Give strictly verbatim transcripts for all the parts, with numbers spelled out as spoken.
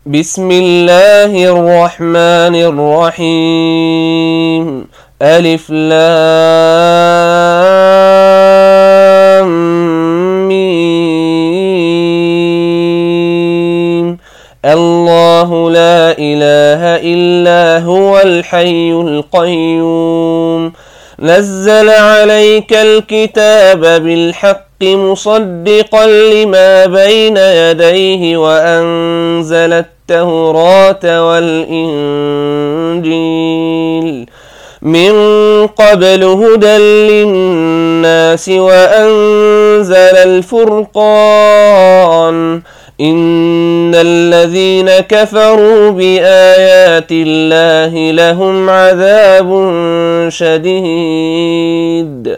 بسم الله الرحمن الرحيم. ألف لام ميم. الله لا إله إلا هو الحي القيوم. نزل عليك الكتاب بالحق مصدقا لما بين يديه وأنزل التوراة والإنجيل من قبل هدى للناس وأنزل الفرقان. إن الذين كفروا بآيات الله لهم عذاب شديد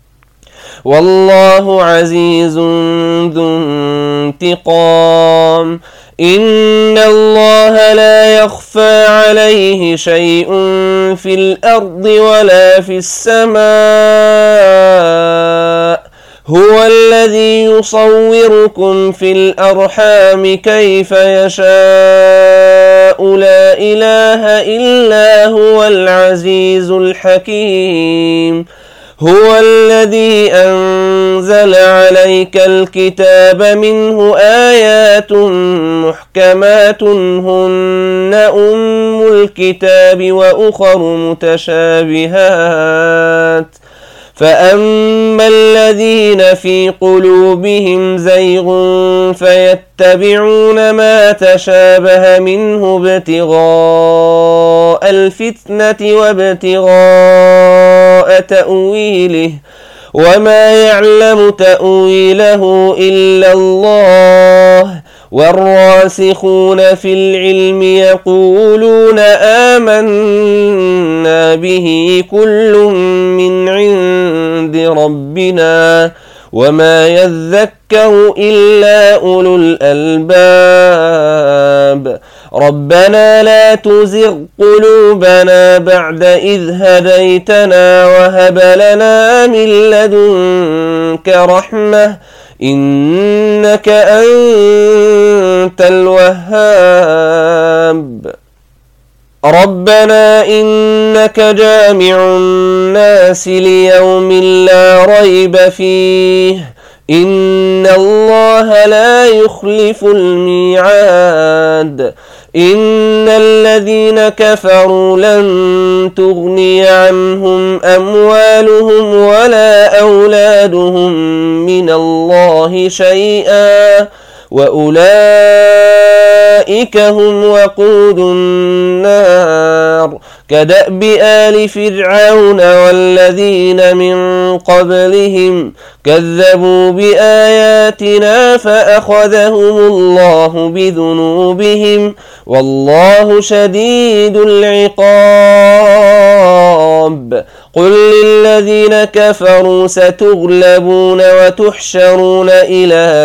والله عزيز ذو انتقام. إن الله لا يخفى عليه شيء في الأرض ولا في السماء. هو الذي يصوركم في الأرحام كيف يشاء. لا إله إلا هو العزيز الحكيم. هو الذي أنزل عليك الكتاب منه آيات محكمات هن أم الكتاب وأخر متشابهات. فأما الذين في قلوبهم زيغ فيتبعون ما تشابه منه ابتغاء الفتنة وابتغاء تأويله وما يعلم تأويله إلا الله. والراسخون في العلم يقولون آمنا به كل من عند ربنا وما يذكر إلا أولو الألباب. ربنا لا تزغ قلوبنا بعد إذ هديتنا وهب لنا من لدنك رحمة إنك أنت الوهاب. ربنا إنك جامع الناس ليوم لا ريب فيه إن الله لا يخلف الميعاد. إن الذين كفروا لن تغني عنهم أموالهم ولا أولادهم من الله شيئا وأولئك هم وقود النار. كدأب آل فرعون والذين من قبلهم كذبوا بآياتنا فأخذهم الله بذنوبهم والله شديد العقاب. قل للذين كفروا ستغلبون وتحشرون إلى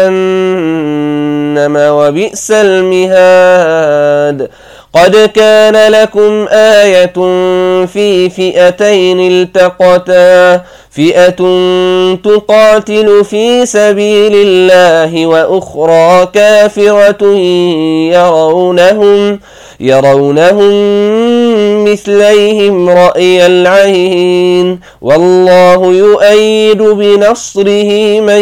جهنم وبئس المهاد. قد كان لكم آية في فئتين التقتا فئة تقاتل في سبيل الله وأخرى كافرة يرونهم يرونهم مثليهم رأي العين والله يؤيد بنصره من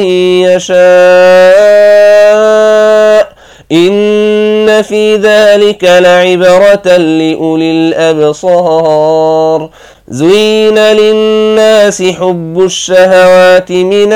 يشاء. إن في ذلك لعبرة لأولي الأبصار. زين للناس حب الشهوات من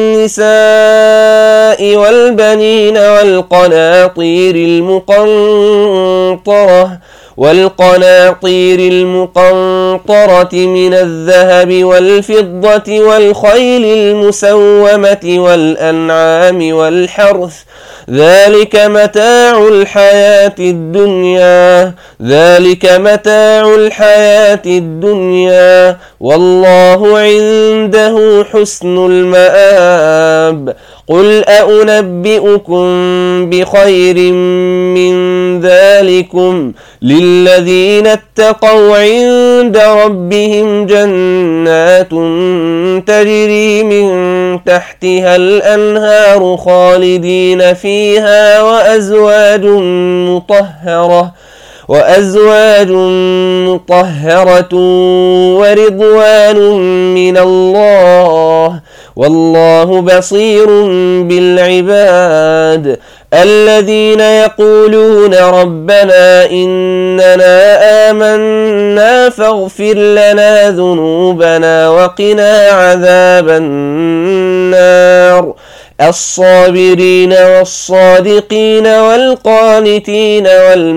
النساء والبنين والقناطير المقنطرة والقناطير المقنطرة من الذهب والفضة والخيل المسومة والأنعام والحرث ذلك متاع الحياة الدنيا ذلك متاع الحياة الدنيا والله عنده حسن المآب. قل أنبئكم بخير من ذلك ربكم للذين اتقوا عند ربهم جنات تجري من تحتها الأنهار خالدين فيها وأزواج مطهرة وأزواج مطهرة ورضوان من الله والله بصير بالعباد الذين يقولون ربنا إننا آمنا فاغفر لنا ذنوبنا وقنا عذاب النار الصابرين والصادقين والقانتين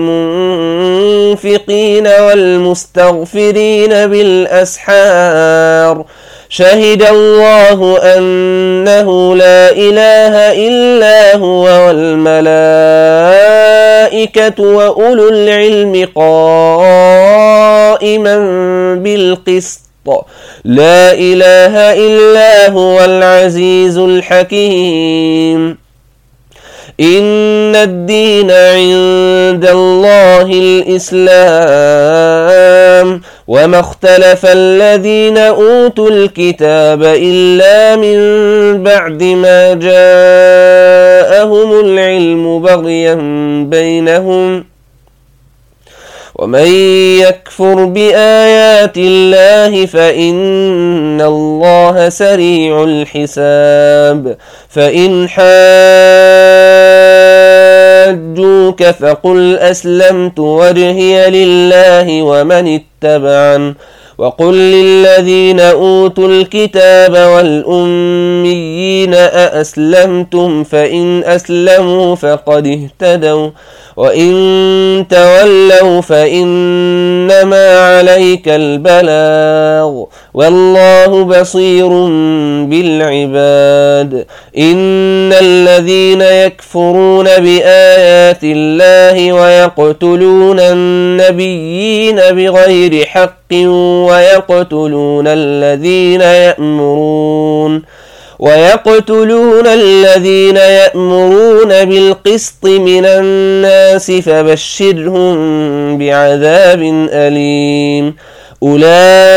والمنفقين والمستغفرين بالأسحار شهد الله أنه لا إله إلا هو والملائكة وأولو العلم قائما بالقسط لا إله إلا هو العزيز الحكيم إن الدين عند الله الإسلام وما اختلف الذين أوتوا الكتاب إلا من بعد ما جاءهم العلم بغيا بينهم ومن يكفر بآيات الله فإن الله سريع الحساب فإن حاجوك فقل أسلمت وجهي لله ومن اتبعن وقل للذين أوتوا الكتاب والأميين أأسلمتم فإن أسلموا فقد اهتدوا وإن تولوا فإنما عليك البلاغ والله بصير بالعباد إن الذين يكفرون بآيات الله ويقتلون النبيين بغير حق ويقتلون الذين يأمرون ويقتلون الذين يأمرون بالقسط من الناس فبشرهم بعذاب أليم أولئك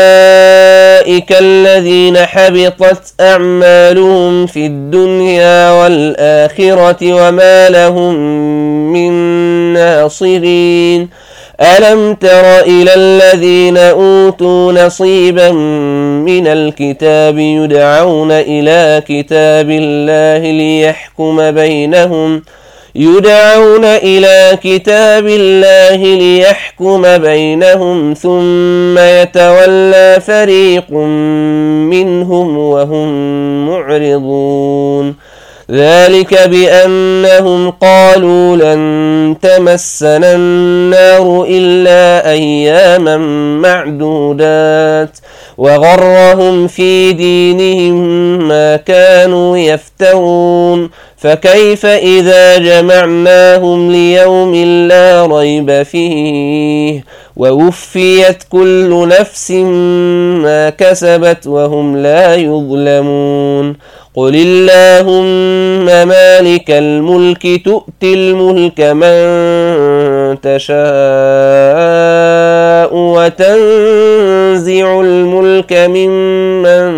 الذين حبطت أعمالهم في الدنيا والآخرة وما لهم من ناصرين ألم تر إلى الذين أوتوا نصيبا من الكتاب يدعون إلى كتاب الله ليحكم بينهم يدعون إلى كتاب الله ليحكم بينهم ثم يتولى فريق منهم وهم معرضون ذلك بأنهم قالوا لن تمسنا النار إلا أياما معدودات وغرهم في دينهم ما كانوا يفترون فكيف إذا جمعناهم ليوم لا ريب فيه ووفيت كل نفس ما كسبت وهم لا يظلمون قل اللهم مالك الملك تؤتي الملك من تشاء وتنزع الملك ممن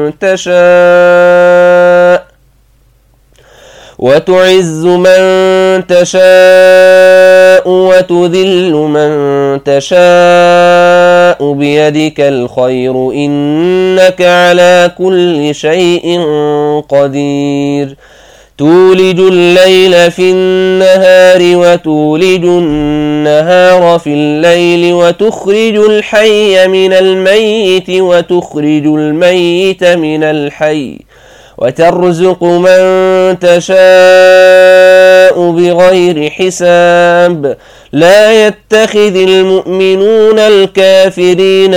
تشاء وتعز من تشاء وتذل من تشاء بيدك الخير إنك على كل شيء قدير تولج الليل في النهار وتولج النهار في الليل وتخرج الحي من الميت وتخرج الميت من الحي وترزق من تشاء بغير حساب لا يتخذ المؤمنون الكافرين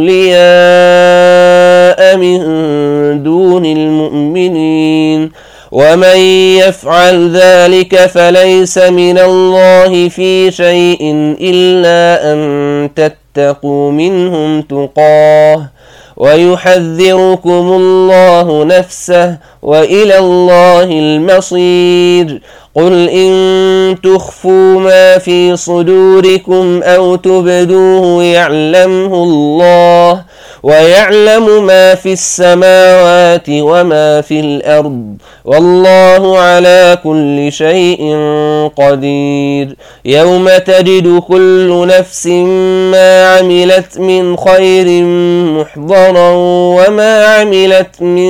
أولياء من دون المؤمنين ومن يفعل ذلك فليس من الله في شيء إلا أن تتقوا منهم تقاه ويحذركم الله نفسه وإلى الله المصير. قل إن تخفوا ما في صدوركم أو تبدوه يعلمه الله ويعلم ما في السماوات وما في الأرض والله على كل شيء قدير. يوم تجد كل نفس ما عملت من خير محضرا وما عملت من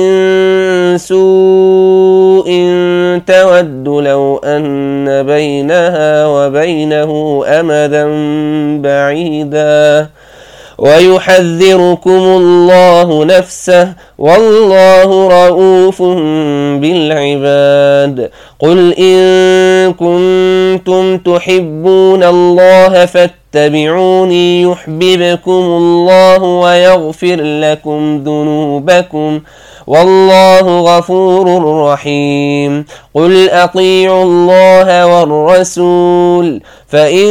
سوء تود لو أن بينها وبينه أمدا بعيدا ويحذركم الله نفسه والله رؤوف بالعباد. قل إن كنتم تحبون الله فاتبعوني يحببكم الله ويغفر لكم ذنوبكم والله غفور رحيم. قل أطيعوا الله والرسول فإن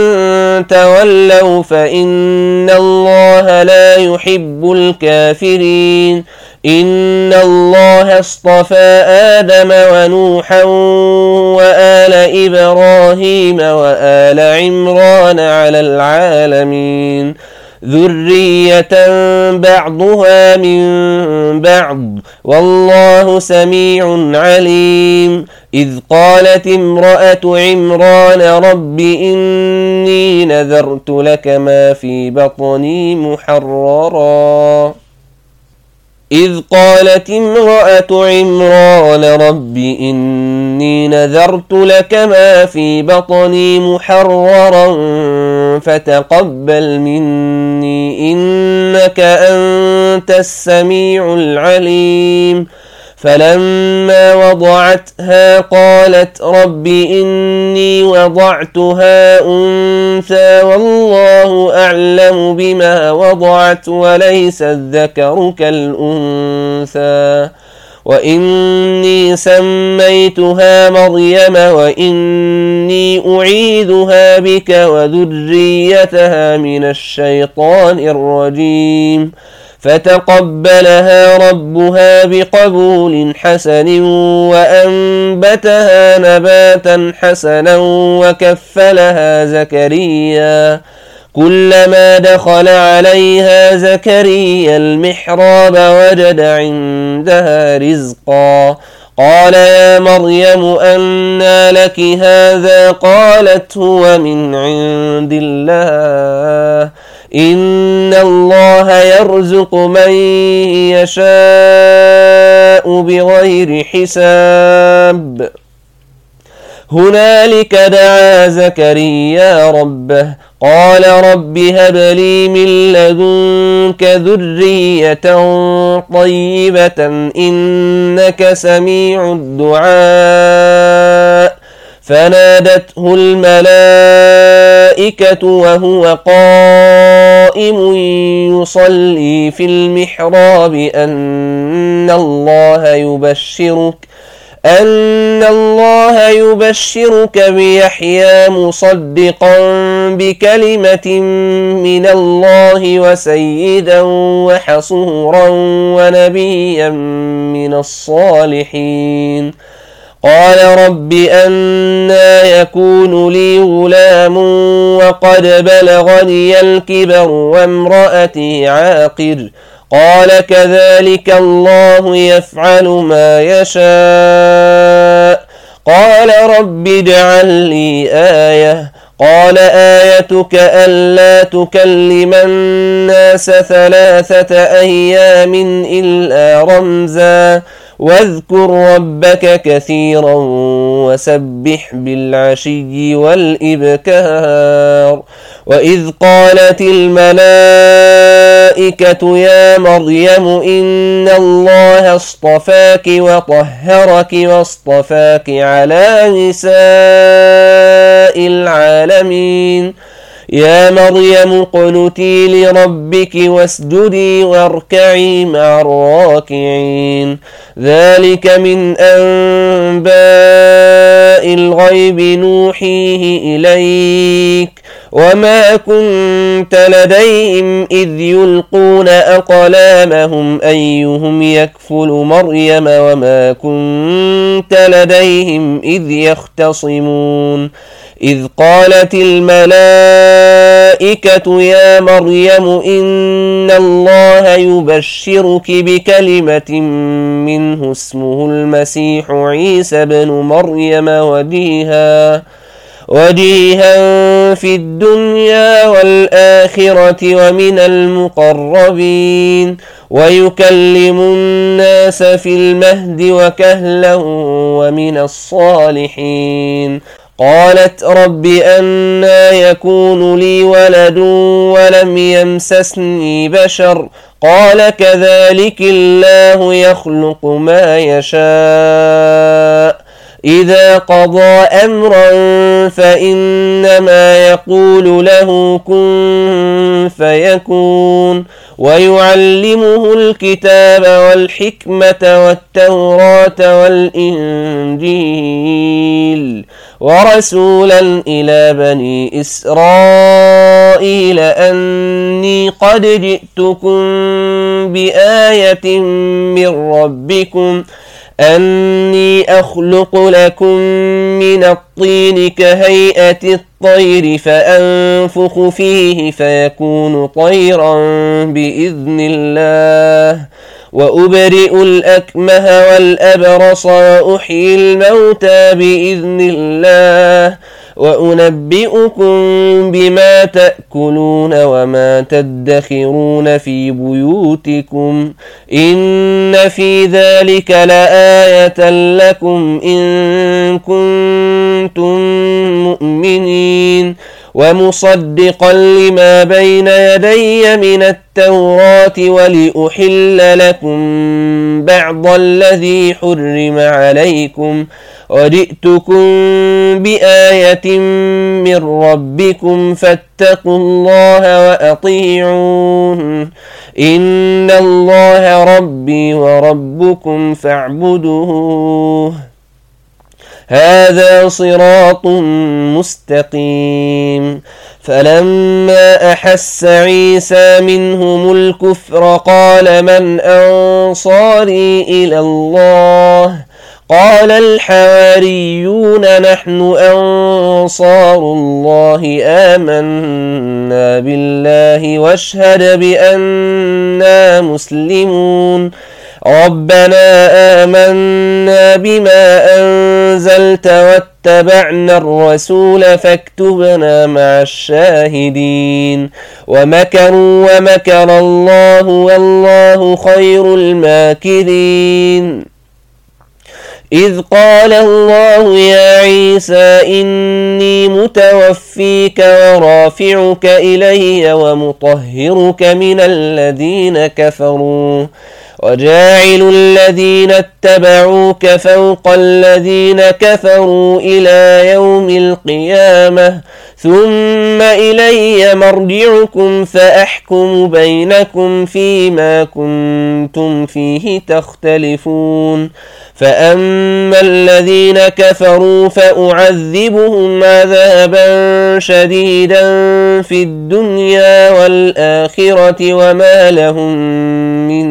تولوا فإن الله لا يحب الكافرين. إن الله اصطفى آدم ونوحا وآل إبراهيم وآل عمران على العالمين ذرية بعضها من بعض والله سميع عليم. إذ قالت امرأة عمران رب إني نذرت لك ما في بطني محررا إذ قالت امرأة عمران رب إني نذرت لك ما في بطني محررا فتقبل مني إنك أنت السميع العليم. فلما وضعتها قالت رب إني وضعتها أنثى والله أعلم بما وضعت وليس الذكر كالأنثى وإني سميتها مريم وإني أعيذها بك وذريتها من الشيطان الرجيم. فتقبلها ربها بقبول حسن وأنبتها نباتا حسنا وكفلها زكريا. كلما دخل عليها زكريا المحراب وجد عندها رزقا قال يا مريم أنى لك هذا قالت هو من عند الله إن الله يرزق من يشاء بغير حساب. هنالك دعا زكريا ربه قال رب هب لي من لدنك ذرية طيبة إنك سميع الدعاء. فنادته الملائكة وهو قائم يصلي في المحراب أن الله يبشرك أن الله يبشرك بيحيى مصدقا بكلمة من الله وسيدا وحصورا ونبيا من الصالحين. قال رب أنى يكون لي غلام وقد بلغني الكبر وامرأتي عاقر قال كذلك الله يفعل ما يشاء. قال رب اجعل لي آية قال آيتك ألا تكلم الناس ثلاثة أيام إلا رمزا واذكر ربك كثيرا وسبح بالعشي والإبكار. وإذ قالت الملائكة يا مريم إن الله اصطفاك وطهرك واصطفاك على نساء العالمين. يا مريم اقنتي لربك واسجدي واركعي مع الراكعين. ذلك من أنباء الغيب نوحيه إليك وما كنت لديهم إذ يلقون أقلامهم أيهم يكفل مريم وما كنت لديهم إذ يختصمون إذ قالت الملائكة يا مريم إن الله يبشرك بكلمة منه اسمه المسيح عيسى بن مريم وجيها وجيها في الدنيا والآخرة ومن المقربين ويكلم الناس في المهد وكهلا ومن الصالحين قالت رب أنى يكون لي ولد ولم يمسسني بشر قال كذلك الله يخلق ما يشاء إذا قضى أمرا فإنما يقول له كن فيكون ويعلمه الكتاب والحكمة والتوراة والإنجيل ورسولا إلى بني إسرائيل أني قد جئتكم بآية من ربكم أني أخلق لكم من الطين كهيئة الطير فأنفخ فيه فيكون طيرا بإذن الله وأبرئ الأكمه والأبرص وأحيي الموتى بإذن الله وأنبئكم بما تأكلون وما تدخرون في بيوتكم إن في ذلك لآية لكم إن كنتم مؤمنين ومصدقا لما بين يدي من التوراة ولأحل لكم بعض الذي حرم عليكم وجئتكم بآية من ربكم فاتقوا الله وأطيعون إن الله ربي وربكم فاعبدوه هذا صراط مستقيم فلما أحس عيسى منهم الكفر قال من أنصاري إلى الله قال الحواريون نحن أنصار الله آمنا بالله واشهد بأننا مسلمون ربنا آمنا بما أنزلت واتبعنا الرسول فاكتبنا مع الشاهدين ومكروا ومكر الله والله خير الماكرين إذ قال الله يا عيسى إني متوفيك ورافعك إلي ومطهرك من الذين كفروا وجاعل الذين اتبعوك فوق الذين كفروا إلى يوم القيامة ثم إلي مرجعكم فأحكم بينكم فيما كنتم فيه تختلفون فأما الذين كفروا فأعذبهم عذابا شديدا في الدنيا والآخرة وما لهم من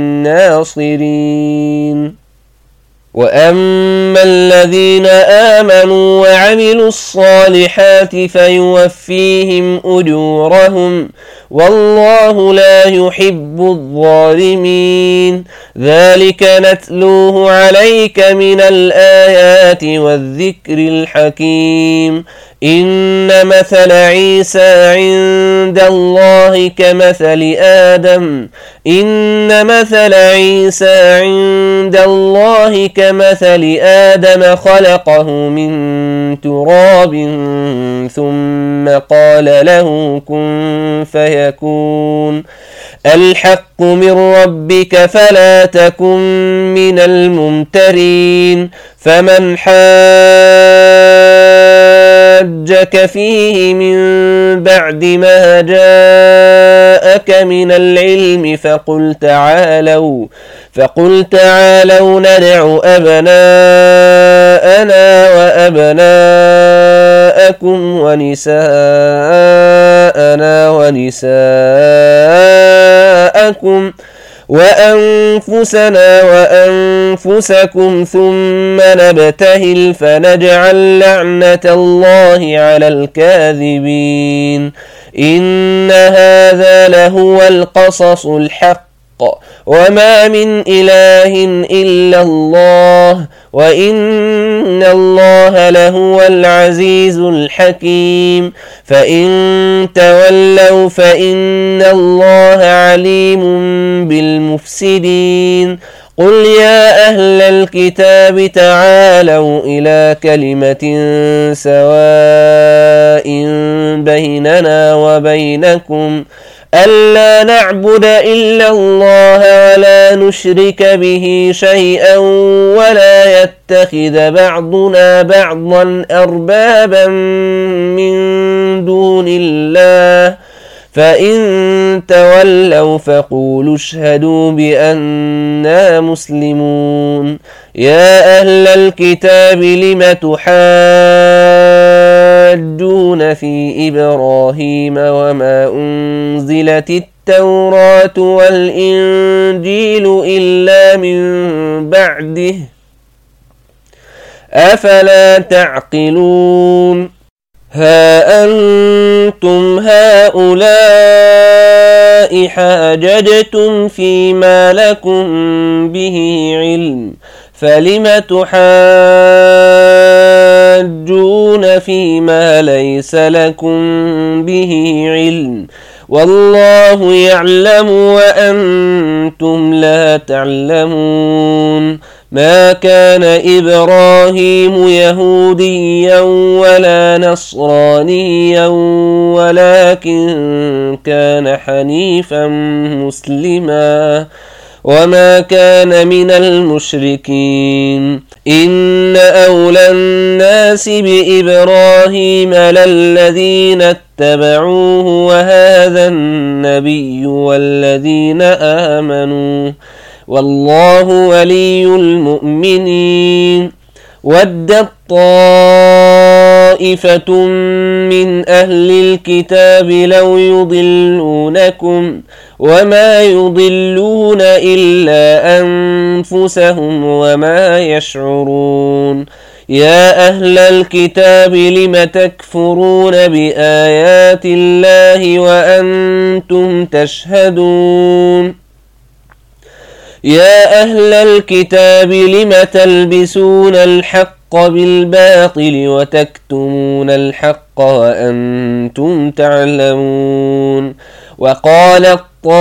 ناصرين وأما الذين آمنوا وعملوا الصالحات فيوفيهم أجورهم والله لا يحب الظالمين ذلك نتلوه عليك من الآيات والذكر الحكيم إن مثل عيسى عند الله كمثل آدم إن مثل عيسى عند الله كمثل آدم خلقه من تراب ثم قال له كن فيكون الحق من ربك فلا تكن من الممترين فمن حاد حاجك فيه من بعد ما جاءك من العلم فقل تعالوا فقل تعالوا ندع أبناءنا وأبناءكم ونساءنا ونساءكم وأنفسنا وأنفسكم ثم نبتهل فنجعل لعنة الله على الكاذبين إن هذا لهو القصص الحق وما من إله إلا الله وإن الله لهو العزيز الحكيم فإن تولوا فإن الله عليم بالمفسدين قل يا أهل الكتاب تعالوا إلى كلمة سواء بيننا وبينكم ألا نعبد إلا الله ولا نشرك به شيئا ولا يتخذ بعضنا بعضا أربابا من دون الله فإن تولوا فقولوا اشهدوا بأننا مسلمون يا أهل الكتاب لم تحاجون في إبراهيم وما أنزلت التوراة والإنجيل إلا من بعده أفلا تعقلون ها أنتم هؤلاء حاججتم فيما لكم به علم فلم تحاجون فيما ليس لكم به علم والله يعلم وأنتم لا تعلمون ما كان إبراهيم يهوديا ولا نصرانيا ولكن كان حنيفا مسلما وما كان من المشركين إن أولى الناس بإبراهيم للذين اتبعوه وهذا النبي والذين آمنوا والله ولي المؤمنين ودت طائفة من أهل الكتاب لو يضلونكم وما يضلون إلا أنفسهم وما يشعرون يا أهل الكتاب لم تكفرون بآيات الله وأنتم تشهدون يا أهل الكتاب لم تلبسون الحق بالباطل وتكتمون الحق وأنتم تعلمون وقالت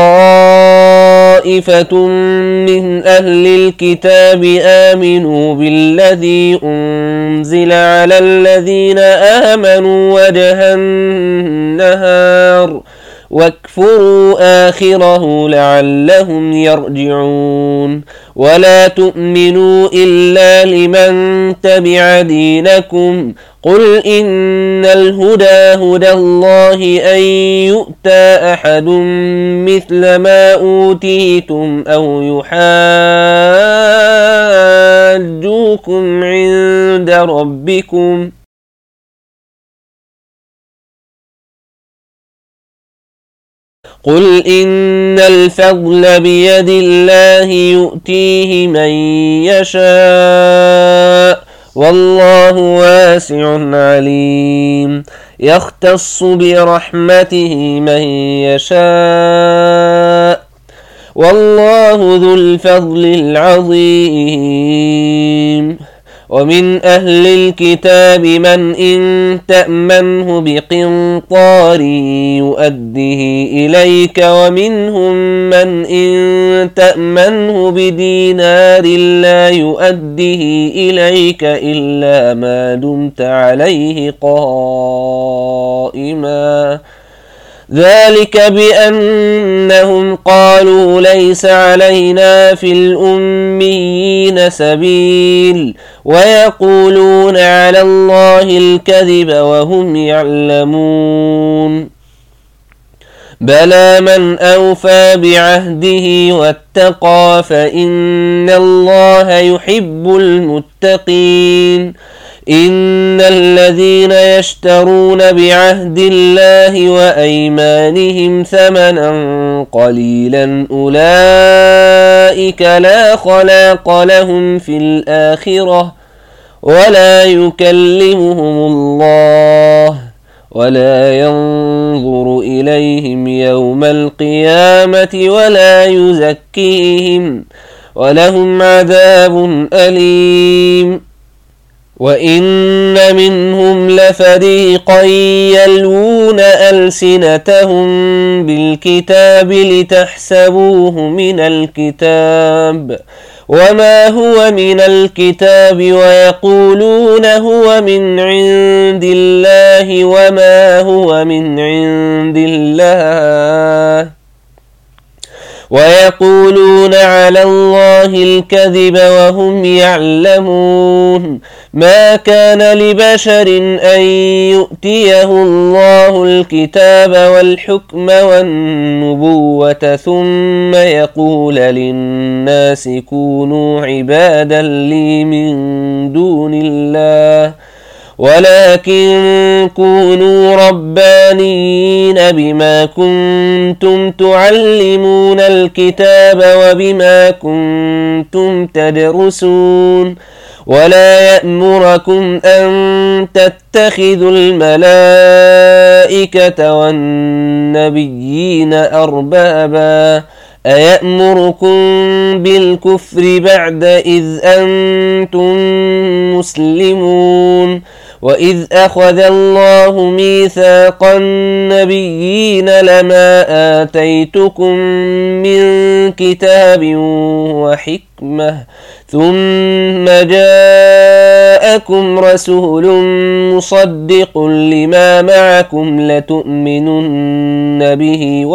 طائفة من أهل الكتاب آمنوا بالذي أنزل على الذين آمنوا وجه النهار واكفروا آخره لعلهم يرجعون ولا تؤمنوا إلا لمن تبع دينكم قل إن الهدى هدى الله أن يؤتى أحد مثل ما أوتيتم أو يحاجوكم عند ربكم قل إن الفضل بيد الله يؤتيه من يشاء والله واسع عليم يختص برحمته من يشاء والله ذو الفضل العظيم ومن أهل الكتاب من إن تأمنه بقنطار يؤده إليك ومنهم من إن تأمنه بدينار لا يؤده إليك إلا ما دمت عليه قائما ذلك بأنهم قالوا ليس علينا في الأميين سبيل ويقولون على الله الكذب وهم يعلمون بلى من أوفى بعهده واتقى فإن الله يحب المتقين إن الذين يشترون بعهد الله وأيمانهم ثمنا قليلا أولئك لا خلاق لهم في الآخرة ولا يكلمهم الله ولا ينظر إليهم يوم القيامة ولا يزكيهم ولهم عذاب أليم وإن منهم لفريقا يلوون ألسنتهم بالكتاب لتحسبوه من الكتاب وما هو من الكتاب ويقولون هو من عند الله وما هو من عند الله ويقولون على الله الكذب وهم يعلمون ما كان لبشر أن يؤتيه الله الكتاب والحكم والنبوة ثم يقول للناس كونوا عبادا لي من دون الله ولكن كونوا ربانيين بما كنتم تعلمون الكتاب وبما كنتم تدرسون ولا يأمركم أن تتخذوا الملائكة والنبيين أربابا أيأمركم بالكفر بعد إذ أنتم مسلمون وإذ أخذ الله ميثاق النبيين لما آتيتكم من كتاب وحكمة ثم جاءكم رسول مصدق لما معكم لتؤمنن به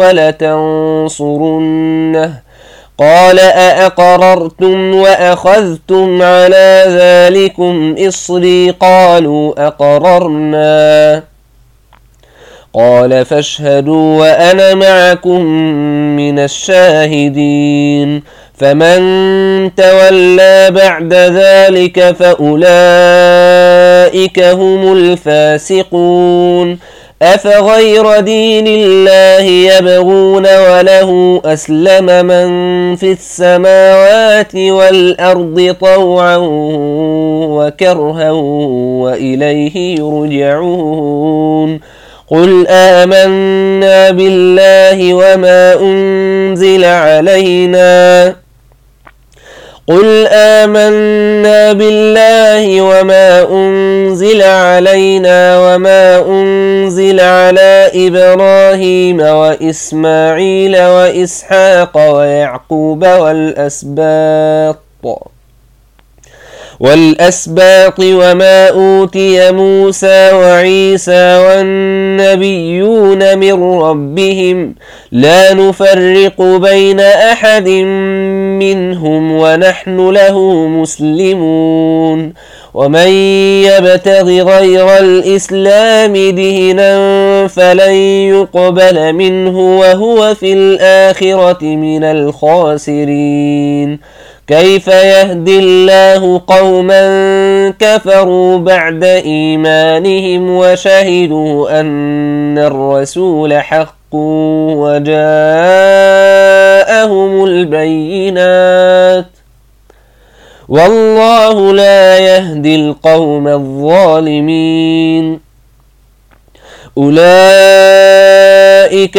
ولتنصرنه قال أأقررتم وأخذتم على ذلكم إصري قالوا أقررنا قال فاشهدوا وأنا معكم من الشاهدين فمن تولى بعد ذلك فأولئك هم الفاسقون أفغير دين الله يبغون وله أسلم من في السماوات والأرض طوعا وكرها وإليه يرجعون قل آمنا بالله وما أنزل علينا قل آمنا بالله وما أنزل علينا وما أنزل على إبراهيم وإسماعيل وإسحاق ويعقوب والأسباط والأسباط وما أوتي موسى وعيسى والنبيون من ربهم لا نفرق بين أحد منهم ونحن له مسلمون ومن يبتغ غير الإسلام دينا فلن يقبل منه وهو في الآخرة من الخاسرين كيف يهدي الله قوما كفروا بعد إيمانهم وشهدوا أن الرسول حق وجاءهم البينات والله لا يهدي القوم الظالمين أولئك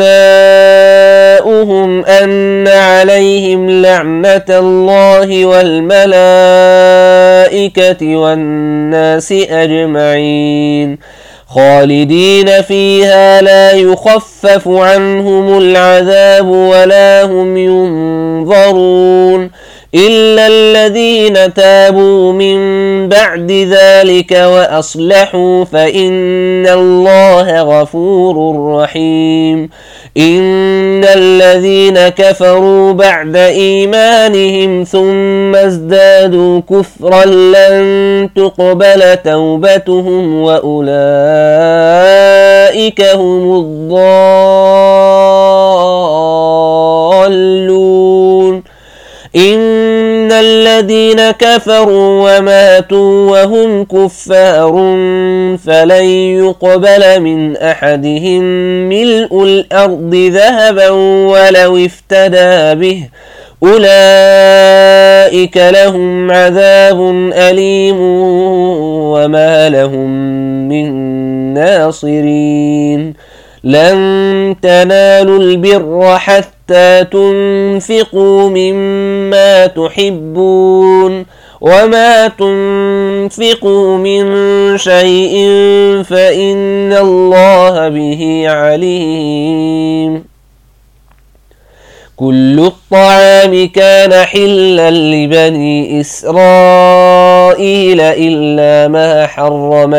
جزاؤهم أن عليهم لعنة الله والملائكة والناس أجمعين خالدين فيها لا يخفف عنهم العذاب ولا هم ينظرون إلا الذين تابوا من بعد ذلك وأصلحوا فإن الله غفور رحيم. إن الذين كفروا بعد إيمانهم ثم ازدادوا كفرا لن تقبل توبتهم وأولئك هم الضالون. إن الذين كفروا وماتوا وهم كفار فلن يقبل من أحدهم ملء الأرض ذهبا ولو افتدى به أولئك لهم عذاب أليم وما لهم من ناصرين. لن تنالوا البر حتى تنفقوا مما تحبون وما تنفقوا من شيء فإن الله به عليم. كل الطعام كان حلا لبني إسرائيل إلا ما حرم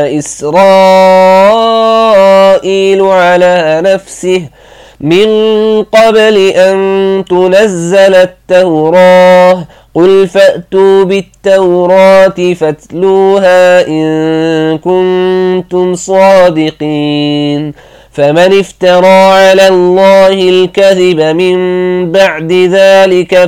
إسرائيل على نفسه من قبل أن تنزل التوراة. قل فأتوا بالتوراة فاتلوها إن كنتم صادقين. فمن افترى على الله الكذب من بعد ذلك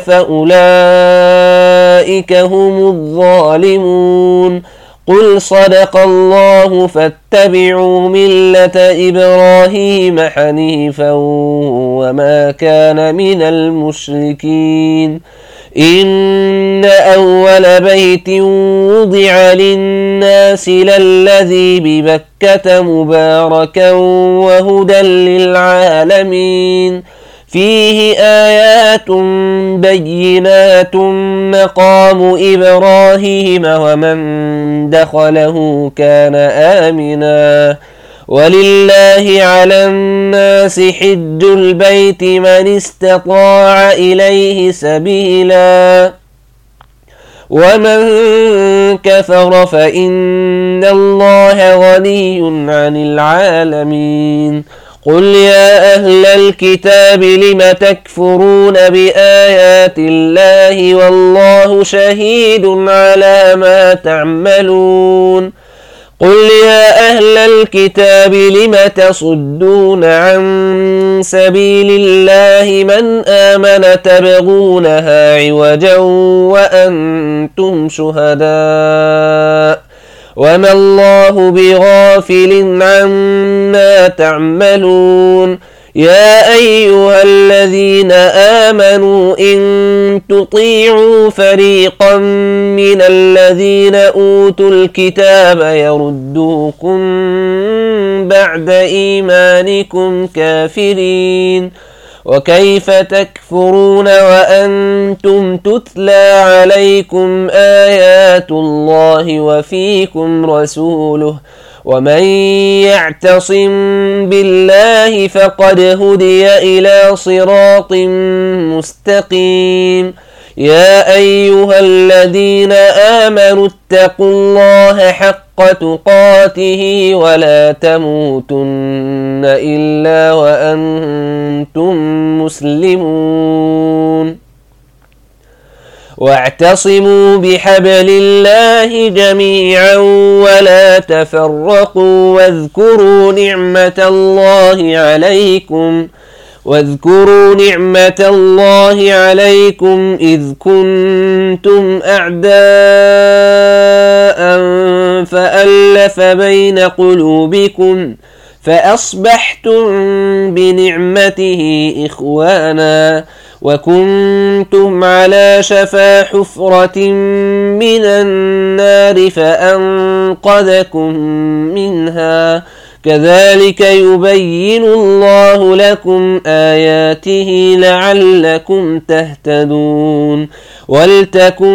فأولئك هم الظالمون. قل صدق الله فاتبعوا ملة إبراهيم حنيفا وما كان من المشركين. إن أول بيت وضع للناس للذي ببكة مباركا وهدى للعالمين. فيه آيات بينات مقام إبراهيم ومن دخله كان آمنا. ولله على الناس حج البيت من استطاع إليه سبيلا ومن كفر فإن الله غني عن العالمين. قل يا أهل الكتاب لم تكفرون بآيات الله والله شهيد على ما تعملون. قل يا أهل الكتاب لم تصدون عن سبيل الله من آمن تبغونها عوجا وأنتم شهداء وما الله بغافل عما تعملون. يا أيها الذين آمنوا إن تطيعوا فريقا من الذين أوتوا الكتاب يردوكم بعد إيمانكم كافرين. وكيف تكفرون وأنتم تتلى عليكم آيات الله وفيكم رسوله ومن يعتصم بالله فقد هدي إلى صراط مستقيم. يا أيها الذين آمنوا اتقوا الله حق تقاته ولا تموتن إلا وأنتم مسلمون. واعتصموا بحبل الله جميعا ولا تفرقوا واذكروا نعمة الله عليكم واذكروا نعمة الله عليكم إذ كنتم أعداء فألف بين قلوبكم فأصبحتم بنعمته إخوانا وكنتم على شفا حفرة من النار فأنقذكم منها. كذلك يبين الله لكم آياته لعلكم تهتدون. ولتكن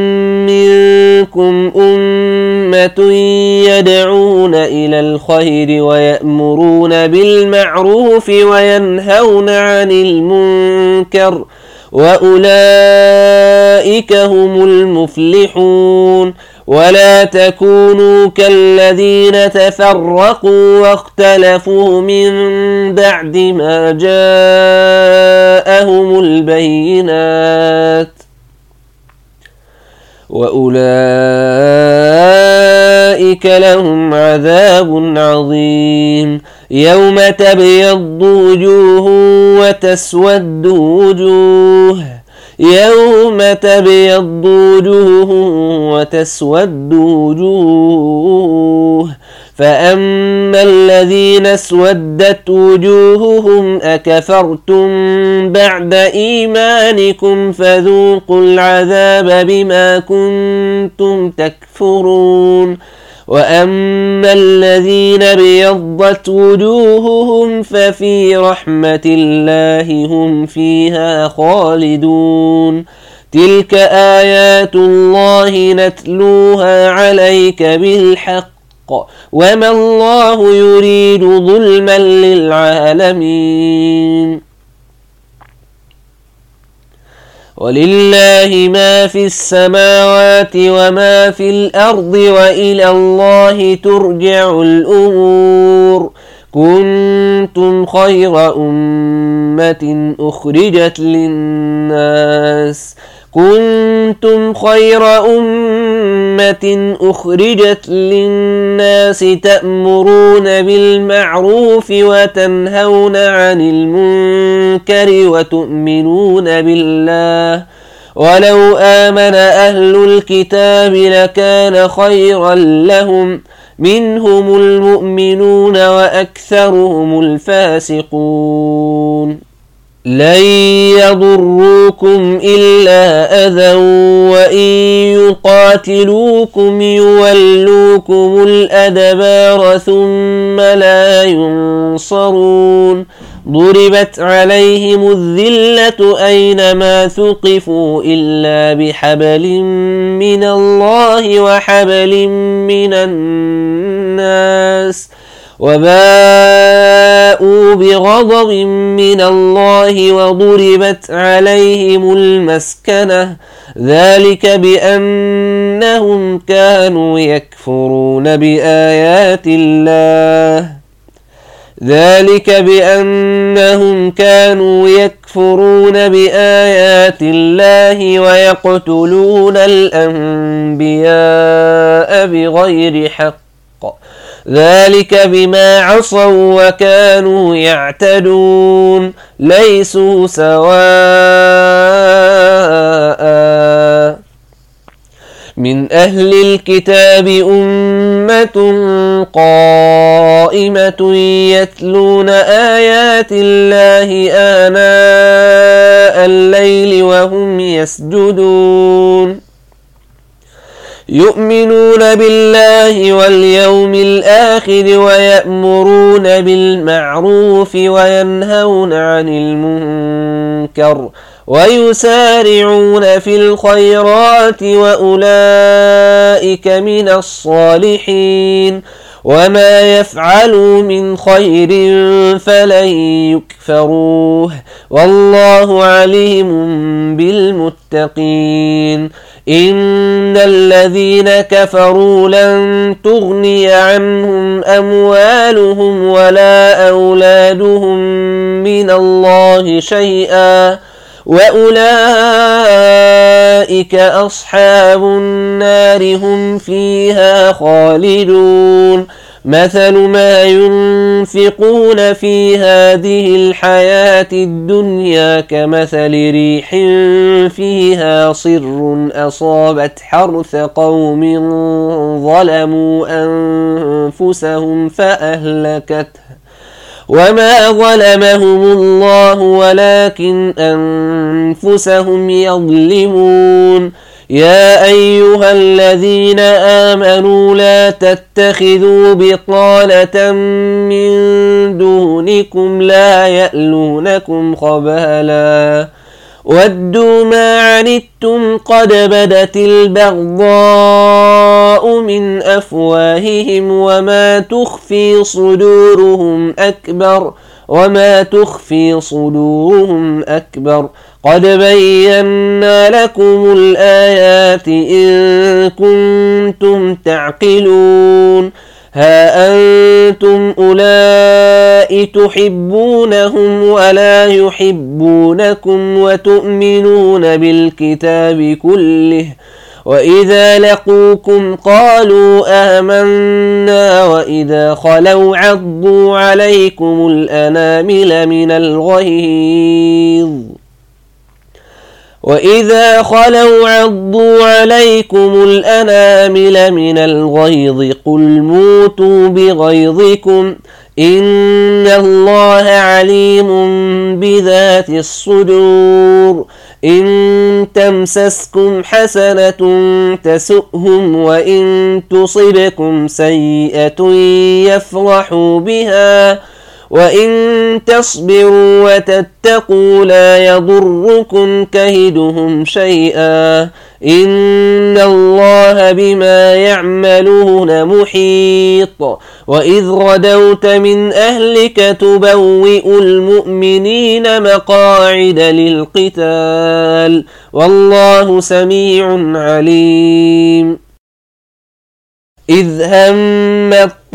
منكم أمة يدعون إلى الخير ويأمرون بالمعروف وينهون عن المنكر وأولئك هم المفلحون. ولا تكونوا كالذين تفرقوا واختلفوا من بعد ما جاءهم البينات وأولئك لهم عذاب عظيم. يوم تبيض وجوه وتسود وجوه يوم تبيض وجوه وتسود وجوه فأما الذين اسودت وجوههم أكفرتم بعد إيمانكم فذوقوا العذاب بما كنتم تكفرون. وأما الذين ابيضت وجوههم ففي رحمة الله هم فيها خالدون. تلك آيات الله نتلوها عليك بالحق وما الله يريد ظلما للعالمين. ولله ما في السماوات وما في الأرض وإلى الله ترجع الأمور. كنتم خير أمة أخرجت للناس كنتم خير أمة أخرجت للناس تأمرون بالمعروف وتنهون عن المنكر وتؤمنون بالله. ولو آمن أهل الكتاب لكان خيرا لهم منهم المؤمنون وأكثرهم الفاسقون. لن يضروكم إلا أذى وإن يقاتلوكم يولوكم الأدبار ثم لا ينصرون. ضربت عليهم الذلة أينما ثقفوا إلا بحبل من الله وحبل من الناس وباءوا بغضب من الله وضربت عليهم المسكنة ذلك بأنهم كانوا يكفرون بآيات الله ذلك بأنهم كانوا يكفرون بآيات الله ويقتلون الأنبياء بغير حق ذلك بما عصوا وكانوا يعتدون. ليسوا سواء من أهل الكتاب أمة قائمة يتلون آيات الله آناء الليل وهم يسجدون يؤمنون بالله واليوم الآخر ويأمرون بالمعروف وينهون عن المنكر ويسارعون في الخيرات وأولئك من الصالحين. وما يفعلوا من خير فلن يكفروه والله عليم بالمتقين. إن الذين كفروا لن تغني عنهم أموالهم ولا أولادهم من الله شيئا وأولئك أصحاب النار هم فيها خالدون. مثل ما ينفقون في هذه الحياة الدنيا كمثل ريح فيها صر أصابت حرث قوم ظلموا أنفسهم فأهلكته وما ظلمهم الله ولكن أنفسهم يظلمون. يا أيها الذين آمنوا لا تتخذوا بطانة من دونكم لا يألونكم خبالا ودوا ما عنتم قد بدت البغضاء من أفواههم وما تخفي صدورهم أكبر وما تخفي صدورهم أكبر قد بينا لكم الآيات إن كنتم تعقلون ها أنتم أولئك تحبونهم ولا يحبونكم وتؤمنون بالكتاب كله وإذا لقوكم قالوا آمنا وإذا خلوا عضوا عليكم الأنامل من الغيظ وإذا خلوا عضوا عليكم الأنامل من الغيظ قل موتوا بغيظكم إن الله عليم بذات الصدور إن تمسسكم حسنة تسؤهم وإن تصبكم سيئة يفرحوا بها وإن تصبروا وتتقوا لا يضركم كيدهم شيئا إن الله بما يعملون محيط وإذ غدوت من أهلك تبوئ المؤمنين مقاعد للقتال والله سميع عليم إذ هم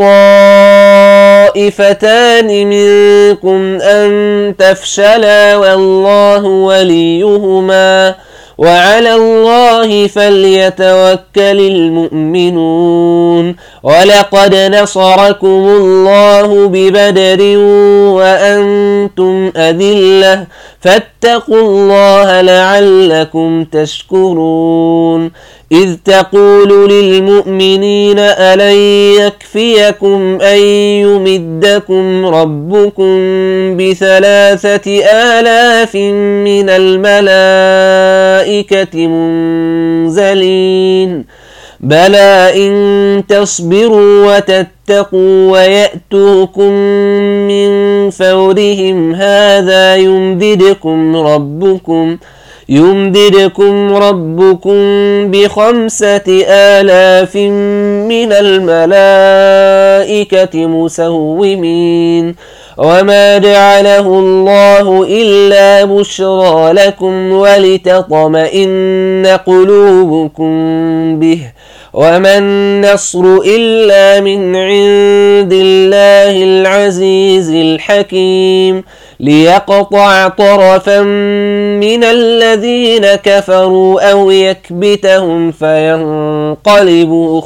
الطائفتان منكم أن تفشلا والله وليهما وعلى الله فليتوكل المؤمنون ولقد نصركم الله ببدر وأنتم أذلة فاتقوا الله لعلكم تشكرون إذ تقول للمؤمنين ألن يكفيكم أن يمدكم ربكم بثلاثة آلاف من الملائكة منزلين بلى إن تصبروا وتتقوا ويأتوكم من فورهم هذا يمددكم ربكم يمددكم ربكم بخمسة آلاف من الملائكة مسومين وما جعله الله إلا بشرى لكم ولتطمئن قلوبكم به وما النصر إلا من عند الله العزيز الحكيم ليقطع طرفا من الذين كفروا أو يكبتهم فينقلبوا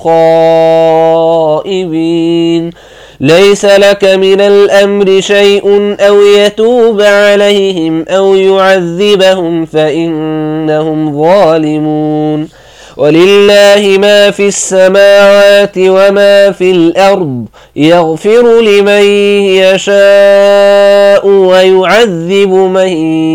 خائبين ليس لك من الأمر شيء أو يتوب عليهم أو يعذبهم فإنهم ظالمون ولله ما في السماوات وما في الأرض يغفر لمن يشاء ويعذب من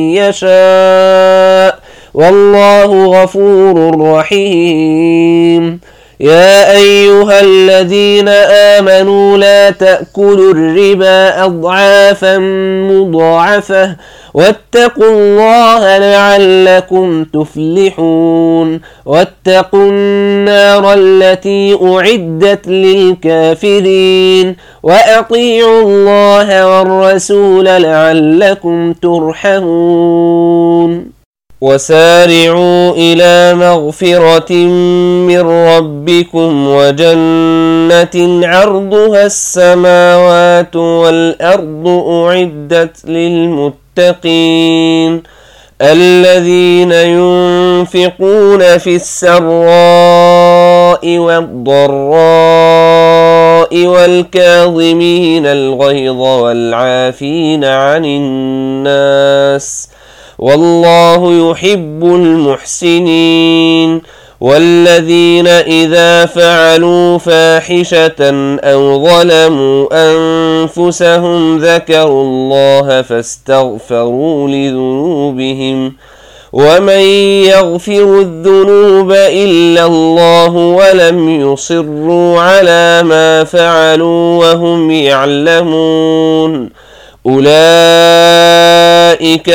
يشاء والله غفور رحيم يا أيها الذين آمنوا لا تأكلوا الربا أضعافا مضاعفة واتقوا الله لعلكم تفلحون واتقوا النار التي أعدت للكافرين وأطيعوا الله والرسول لعلكم ترحمون وسارعوا إلى مغفرة من ربكم وجنة عرضها السماوات والأرض أعدت للمتقين الذين ينفقون في السراء والضراء والكاظمين الغيظ والعافين عن الناس والله يحب المحسنين والذين إذا فعلوا فاحشة أو ظلموا أنفسهم ذكروا الله فاستغفروا لذنوبهم ومن يغفر الذنوب إلا الله ولم يصروا على ما فعلوا وهم يعلمون أولئك أولئك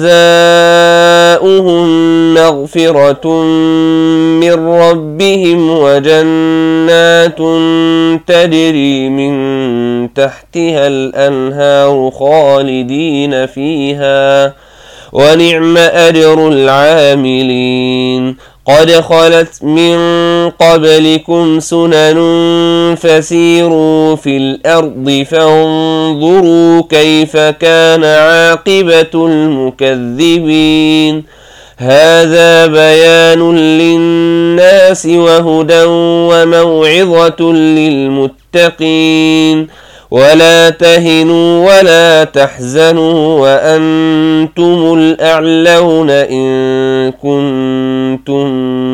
جزاؤهم مغفرة من ربهم وجنات تجري من تحتها الأنهار خالدين فيها ونعم أجر العاملين. قد خلت من قبلكم سنن فسيروا في الأرض فانظروا كيف كان عاقبة المكذبين. هذا بيان للناس وهدى وموعظة للمتقين. ولا تهنوا ولا تحزنوا وأنتم الأعلون إن كنتم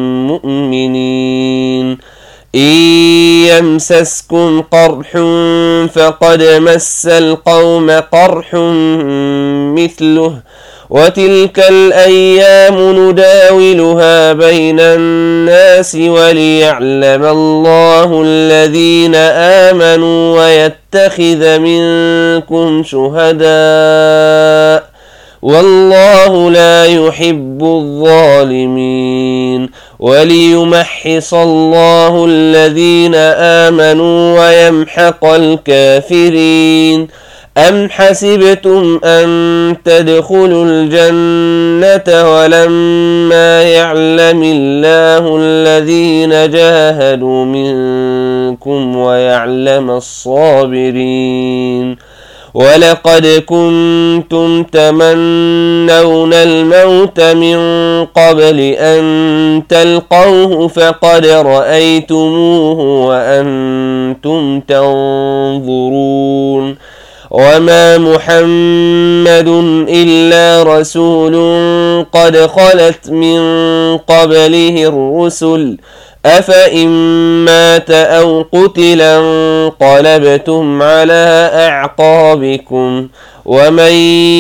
مؤمنين. إن يمسسكم قرح فقد مس القوم قرح مثله وتلك الأيام نداولها بين الناس وليعلم الله الذين آمنوا ويتخذ منكم شهداء والله لا يحب الظالمين. وليمحص الله الذين آمنوا ويمحق الكافرين. أم حسبتم أن تدخلوا الجنة ولما يعلم الله الذين جاهدوا منكم ويعلم الصابرين. ولقد كنتم تمنون الموت من قبل أن تلقوه فقد رأيتموه وأنتم تنظرون. وما محمد إلا رسول قد خلت من قبله الرسل أفإن مات أو قتل انقلبتم على أعقابكم ومن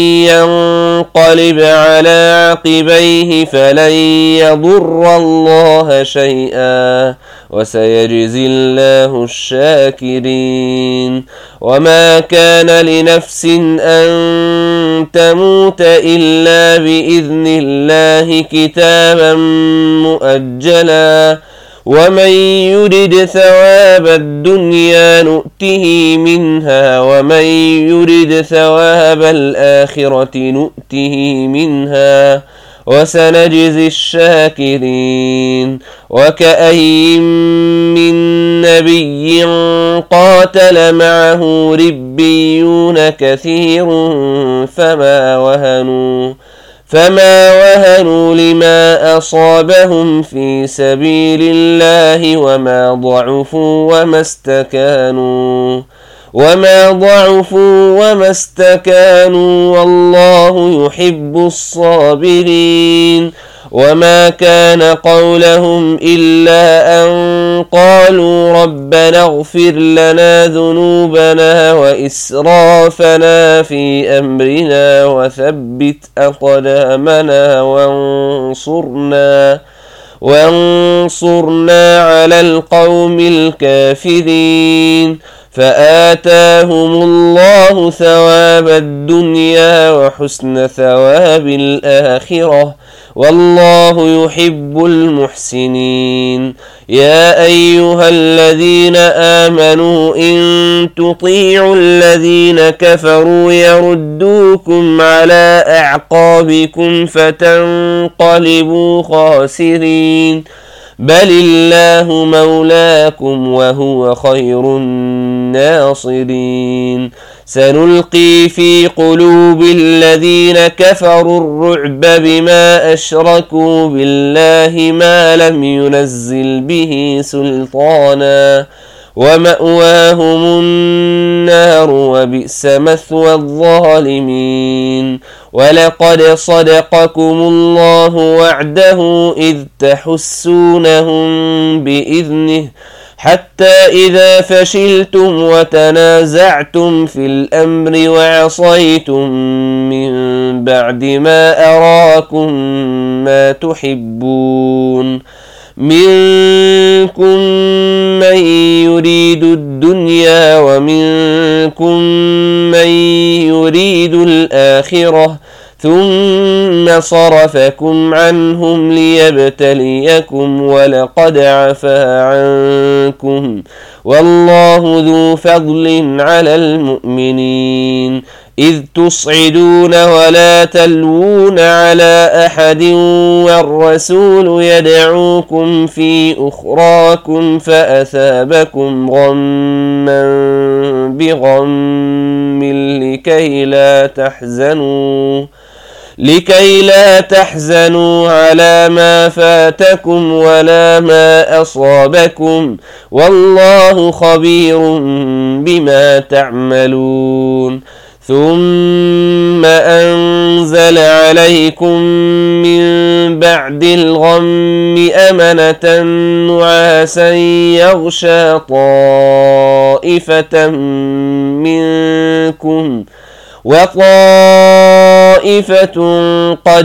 ينقلب على عقبيه فلن يضر الله شيئا وسيجزي الله الشاكرين. وما كان لنفس أن تموت إلا بإذن الله كتابا مؤجلا ومن يرد ثواب الدنيا نؤته منها ومن يرد ثواب الآخرة نؤته منها وسنجزي الشاكرين. وكأي من نبي قاتل معه ربيون كثير فما وهنوا فما وهنوا لما أصابهم في سبيل الله وما ضعفوا وما استكانوا وما ضعفوا وما استكانوا والله يحب الصابرين. وما كان قولهم إلا أن قالوا ربنا اغفر لنا ذنوبنا وإسرافنا في أمرنا وثبت أقدامنا وانصرنا وانصرنا على القوم الكافرين. فآتاهم الله ثواب الدنيا وحسن ثواب الآخرة والله يحب المحسنين. يا أيها الذين آمنوا إن تطيعوا الذين كفروا يردوكم على أعقابكم فتنقلبوا خاسرين. بل الله مولاكم وهو خير الناصرين. سنلقي في قلوب الذين كفروا الرعب بما أشركوا بالله ما لم ينزل به سلطانا ومأواهم النار وبئس مثوى الظالمين. ولقد صدقكم الله وعده إذ تحسونهم بإذنه حتى إذا فشلتم وتنازعتم في الأمر وعصيتم من بعد ما أراكم ما تحبون منكم من يريد الدنيا ومنكم من يريد الآخرة ثم صرفكم عنهم ليبتليكم ولقد عفا عنكم والله ذو فضل على المؤمنين إذ تصعدون ولا تلوون على أحد والرسول يدعوكم في أخراكم فأثابكم غما بغم لكي لا تحزنوا لكي لا تحزنوا على ما فاتكم ولا ما أصابكم والله خبير بما تعملون ثم أنزل عليكم من بعد الغم أمنة نعاسا يغشى طائفة منكم وطائفة قد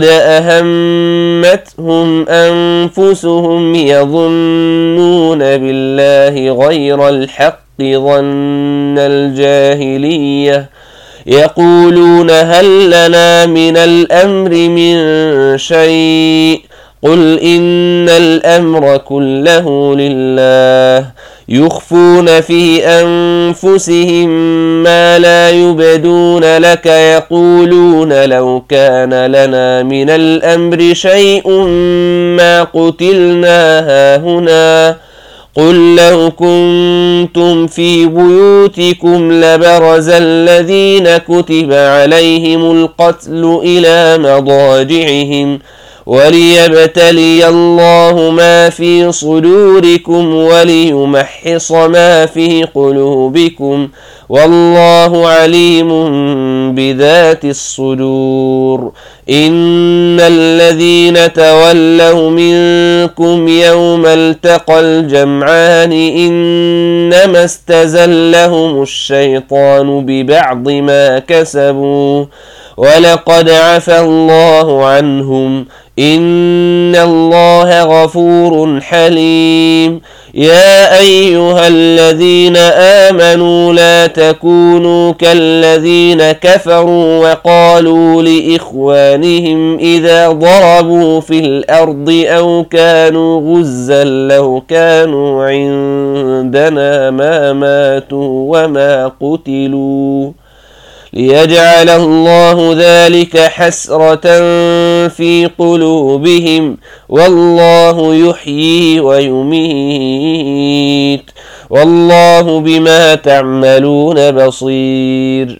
أهمتهم أنفسهم يظنون بالله غير الحق ظن الجاهلية يقولون هل لنا من الأمر من شيء قل إن الأمر كله لله يخفون في أنفسهم ما لا يبدون لك يقولون لو كان لنا من الأمر شيء ما قتلنا هاهنا قل لو كنتم في بيوتكم لبرز الذين كتب عليهم القتل إلى مضاجعهم وليبتلي الله ما في صدوركم وليمحص ما في قلوبكم والله عليم بذات الصدور إن الذين تولوا منكم يوم التقى الجمعان إنما استزلهم الشيطان ببعض ما كسبوا ولقد عفا الله عنهم إن الله غفور حليم يا أيها الذين آمنوا لا تكونوا كالذين كفروا وقالوا لإخوانهم إذا ضربوا في الأرض أو كانوا غزا لو كانوا عندنا ما ماتوا وما قتلوا ليجعل الله ذلك حسرة في قلوبهم والله يحيي ويميت والله بما تعملون بصير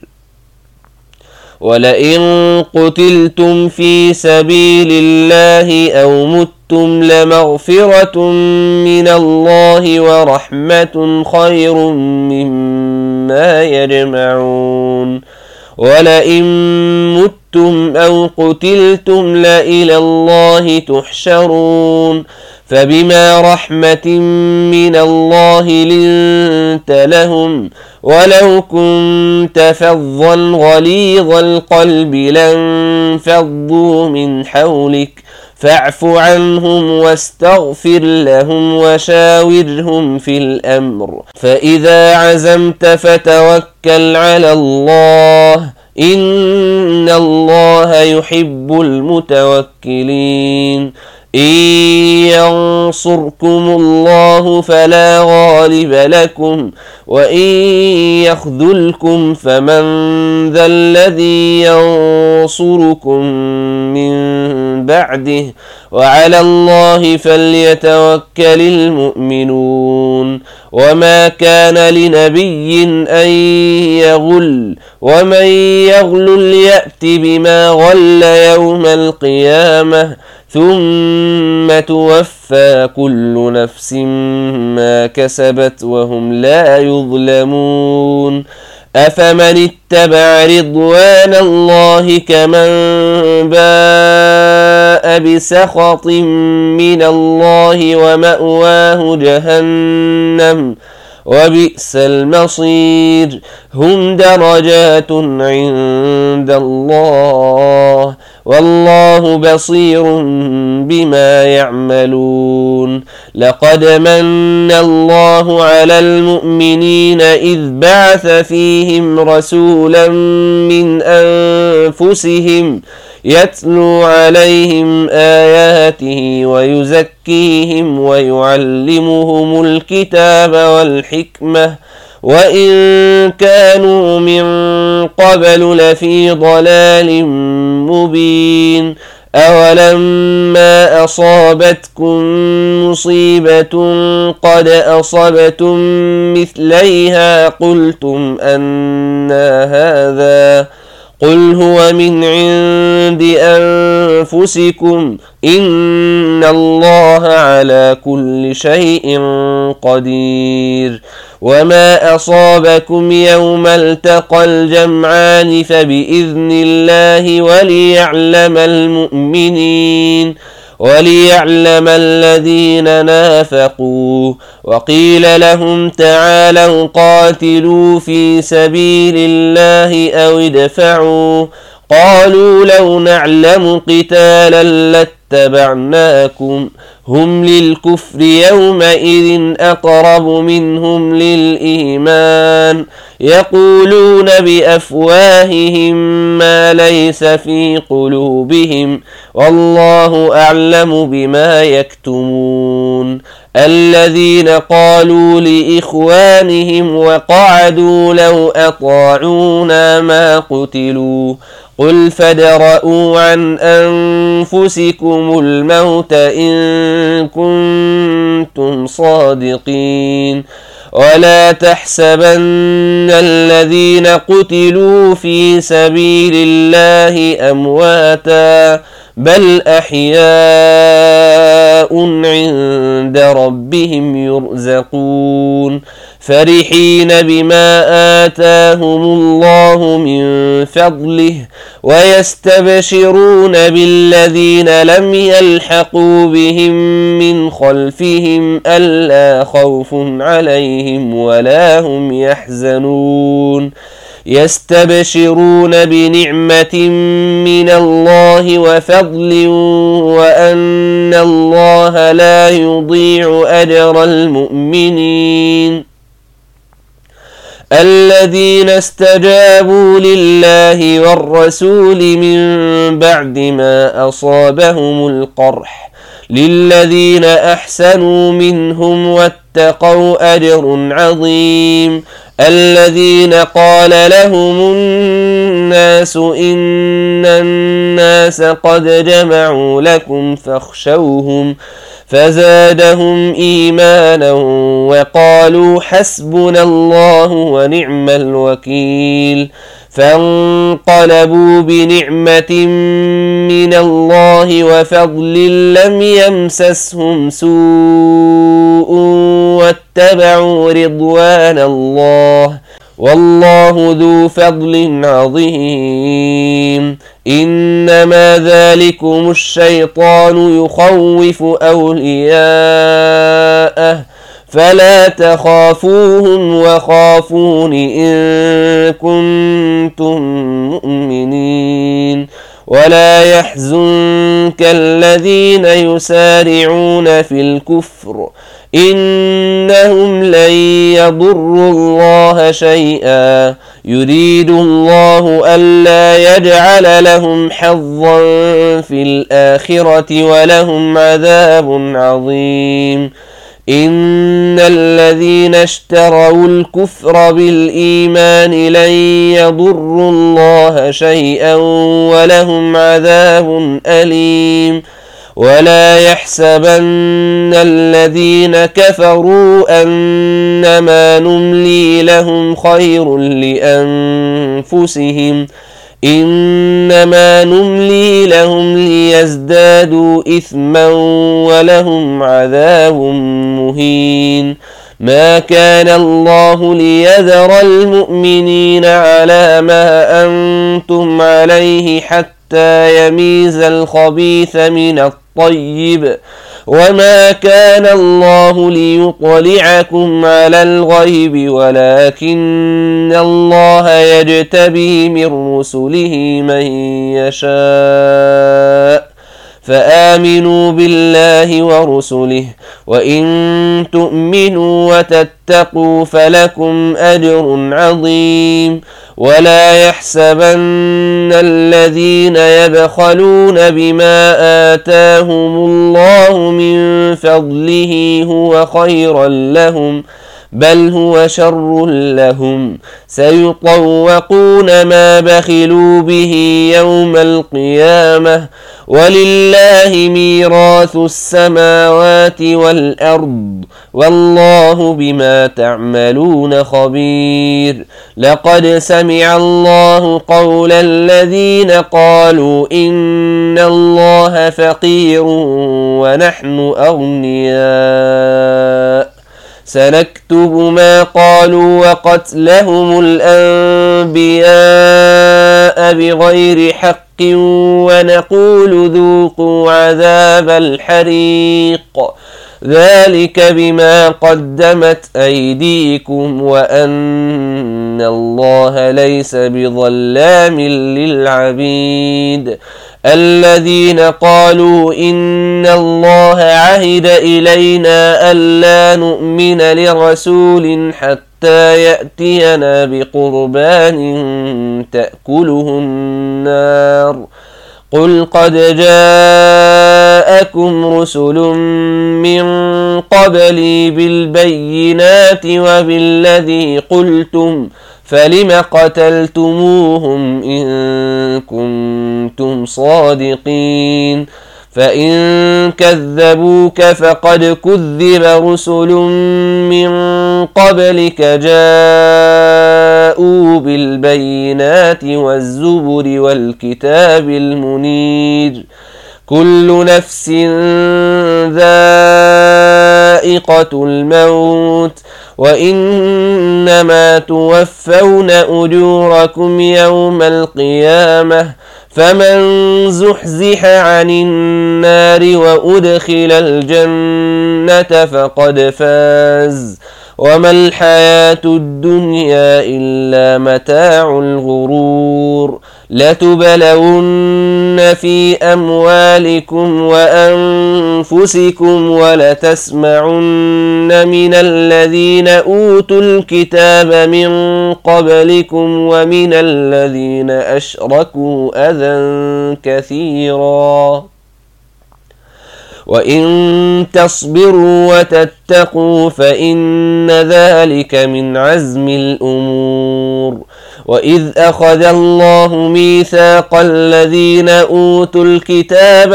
ولئن قتلتم في سبيل الله أو متم لمغفرة من الله ورحمة خير مما يجمعون ولئن متم أو قتلتم لإلى الله تحشرون فبما رحمة من الله لنت لهم ولو كنت فظا غليظ القلب لانفضوا من حولك فاعف عنهم واستغفر لهم وشاورهم في الأمر فإذا عزمت فتوكل على الله إن الله يحب المتوكلين إن ينصركم الله فلا غالب لكم وإن يخذلكم فمن ذا الذي ينصركم من بعده وعلى الله فليتوكل المؤمنون وما كان لنبي أن يغل ومن يغل يأت بما غل يوم القيامة ثم توفى كل نفس ما كسبت وهم لا يظلمون أفمن اتبع رضوان الله كمن باء بسخط من الله ومأواه جهنم وبئس المصير هم درجات عند الله والله بصير بما يعملون لقد من الله على المؤمنين إذ بعث فيهم رسولا من أنفسهم أنفسهم يتلو عليهم آياته ويزكيهم ويعلمهم الكتاب والحكمة وإن كانوا من قبل لفي ضلال مبين أولما أصابتكم مصيبة قد أصبتم مثليها قلتم أنى هذا قل هو من عند أنفسكم إن الله على كل شيء قدير وما أصابكم يوم التقى الجمعان فبإذن الله وليعلم المؤمنين وليعلم الذين نافقوا وقيل لهم تعالوا قاتلوا في سبيل الله أو ادفعوا قالوا لو نعلم قتالا لاتبعناكم هم للكفر يومئذ أقرب منهم للإيمان يقولون بأفواههم ما ليس في قلوبهم والله أعلم بما يكتمون الذين قالوا لإخوانهم وقعدوا لو أطاعونا ما قتلوا قل فادرءوا عن أنفسكم الموت إن كنتم صادقين ولا تحسبن الذين قتلوا في سبيل الله أمواتا بل أحياء عند ربهم يرزقون فرحين بما آتاهم الله من فضله ويستبشرون بالذين لم يلحقوا بهم من خلفهم ألا خوف عليهم ولا هم يحزنون يستبشرون بنعمة من الله وفضل وأن الله لا يضيع أجر المؤمنين الذين استجابوا لله والرسول من بعد ما أصابهم القرح للذين أحسنوا منهم واتقوا أجر عظيم الذين قال لهم الناس إن الناس قد جمعوا لكم فاخشوهم فزادهم إيمانا وقالوا حسبنا الله ونعم الوكيل فانقلبوا بنعمة من الله وفضل لم يمسسهم سوء واتبعوا رضوان الله والله ذو فضل عظيم إنما ذلكم الشيطان يخوف أولياءه فلا تخافوهم وخافون إن كنتم مؤمنين ولا يحزنك الذين يسارعون في الكفر إنهم لن يضروا الله شيئا يريد الله ألا يجعل لهم حظا في الآخرة ولهم عذاب عظيم إن الذين اشتروا الكفر بالإيمان لن يضروا الله شيئا ولهم عذاب أليم ولا يحسبن الذين كفروا أنما نملي لهم خير لأنفسهم إنما نملي لهم ليزدادوا إثما ولهم عذاب مهين ما كان الله ليذر المؤمنين على ما أنتم عليه حتى يميز الخبيث من الطيب وما كان الله ليطلعكم على الغيب ولكن الله يجتبي من رسله من يشاء فآمنوا بالله ورسله وإن تؤمنوا وتتقوا فلكم أجر عظيم ولا يحسبن الذين يبخلون بما آتاهم الله من فضله هو خيرا لهم بل هو شر لهم سيطوقون ما بخلوا به يوم القيامة ولله ميراث السماوات والأرض والله بما تعملون خبير لقد سمع الله قول الذين قالوا إن الله فقير ونحن أغنياء سنكتب ما قالوا وقتلهم الأنبياء بغير حق ونقول ذوقوا عذاب الحريق ذلك بما قدمت أيديكم وأن الله ليس بظلام للعبيد الذين قالوا إن الله عهد إلينا ألا نؤمن لرسول حتى يأتينا بقربان تأكله النار قل قد جاءكم رسل من قبلي بالبينات وبالذي قلتم فلم قتلتموهم إن كنتم صادقين فإن كذبوك فقد كذب رسل من قبلك جاءوا بالبينات والزبر والكتاب المنير كل نفس ذائقة الموت وإنما توفون أجوركم يوم القيامة فمن زحزح عن النار وأدخل الجنة فقد فاز وما الحياة الدنيا إلا متاع الغرور لتبلون في أموالكم وأنفسكم ولتسمعن من الذين أوتوا الكتاب من قبلكم ومن الذين أشركوا أذى كثيرا وإن تصبروا وتتقوا فإن ذلك من عزم الأمور وإذ أخذ الله ميثاق الذين أوتوا الكتاب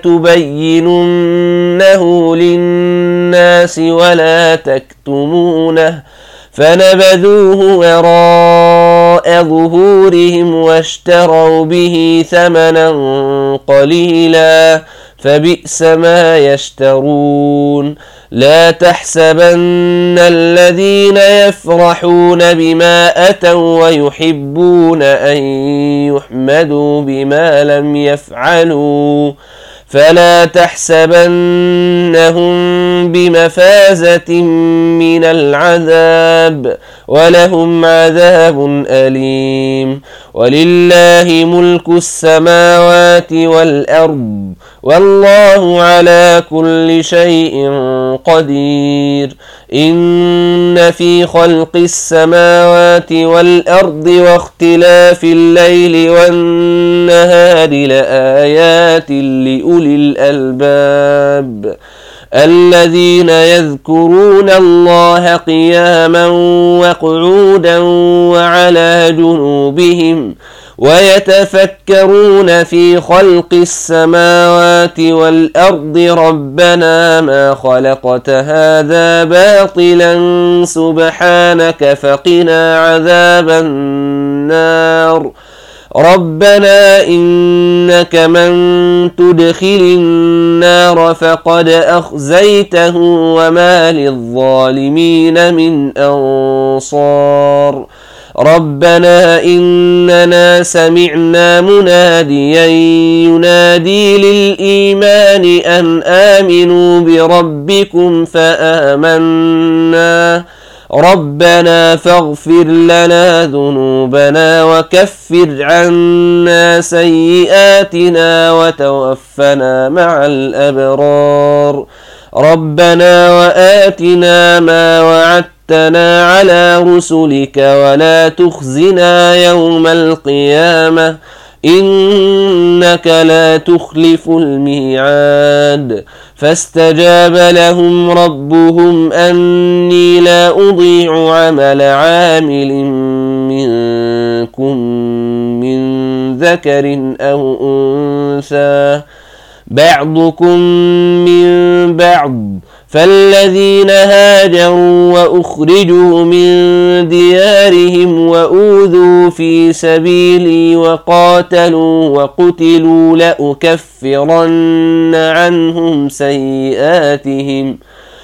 لتبيننه للناس ولا تكتمونه فنبذوه وراء ظهورهم واشتروا به ثمنا قليلا فبئس ما يشترون لا تحسبن الذين يفرحون بما أتوا ويحبون أن يحمدوا بما لم يفعلوا فلا تحسبنهم بمفازة من العذاب ولهم عذاب أليم ولله ملك السماوات والأرض والله على كل شيء قدير إن في خلق السماوات والأرض واختلاف الليل والنهار لآيات لأولي الألباب الذين يذكرون الله قياما وقعودا وعلى جنوبهم ويتفكرون في خلق السماوات والأرض ربنا ما خلقت هذا باطلا سبحانك فقنا عذاب النار ربنا إنك من تدخل النار فقد أخزيته وما للظالمين من أنصار ربنا إننا سمعنا مناديا ينادي للإيمان أن آمنوا بربكم فآمنا ربنا فاغفر لنا ذنوبنا وكفر عنا سيئاتنا وتوفنا مع الأبرار ربنا وآتنا ما وعدتنا على رسلك ولا تخزنا يوم القيامة إنك لا تخلف الميعاد فاستجاب لهم ربهم أني لا أضيع عمل عامل منكم من ذكر أو أنثى بعضكم من بعض فالذين هاجروا وأخرجوا من ديارهم وأوذوا في سبيلي وقاتلوا وقتلوا لأكفرن عنهم سيئاتهم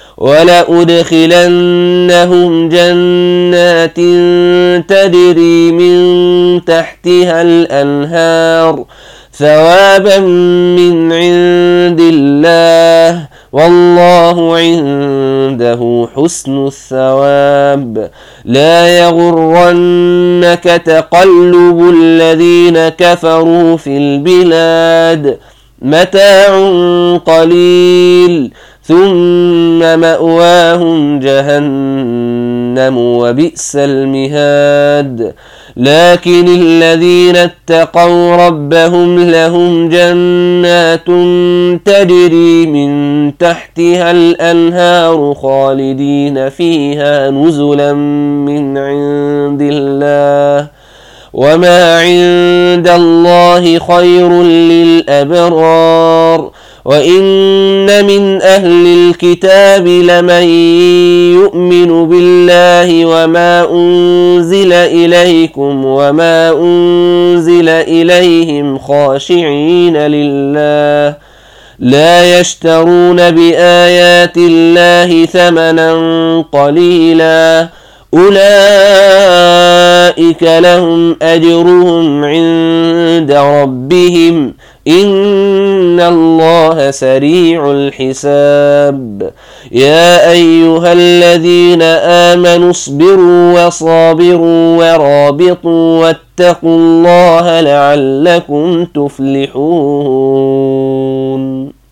ولأدخلنهم جنات تجري من تحتها الأنهار ثوابا من عند الله والله عنده حسن الثواب لا يغرنك تقلب الذين كفروا في البلاد متاع قليل ثم مأواهم جهنم وبئس المهاد لكن الذين اتقوا ربهم لهم جنات تجري من تحتها الأنهار خالدين فيها نزلا من عند الله وما عند الله خير للأبرار وإن من أهل الكتاب لمن يؤمن بالله وما أنزل إليكم وما أنزل إليهم خاشعين لله لا يشترون بآيات الله ثمنا قليلا أولئك لهم أجرهم عند ربهم إن الله سريع الحساب يا أيها الذين آمنوا اصبروا وصابروا ورابطوا واتقوا الله لعلكم تفلحون.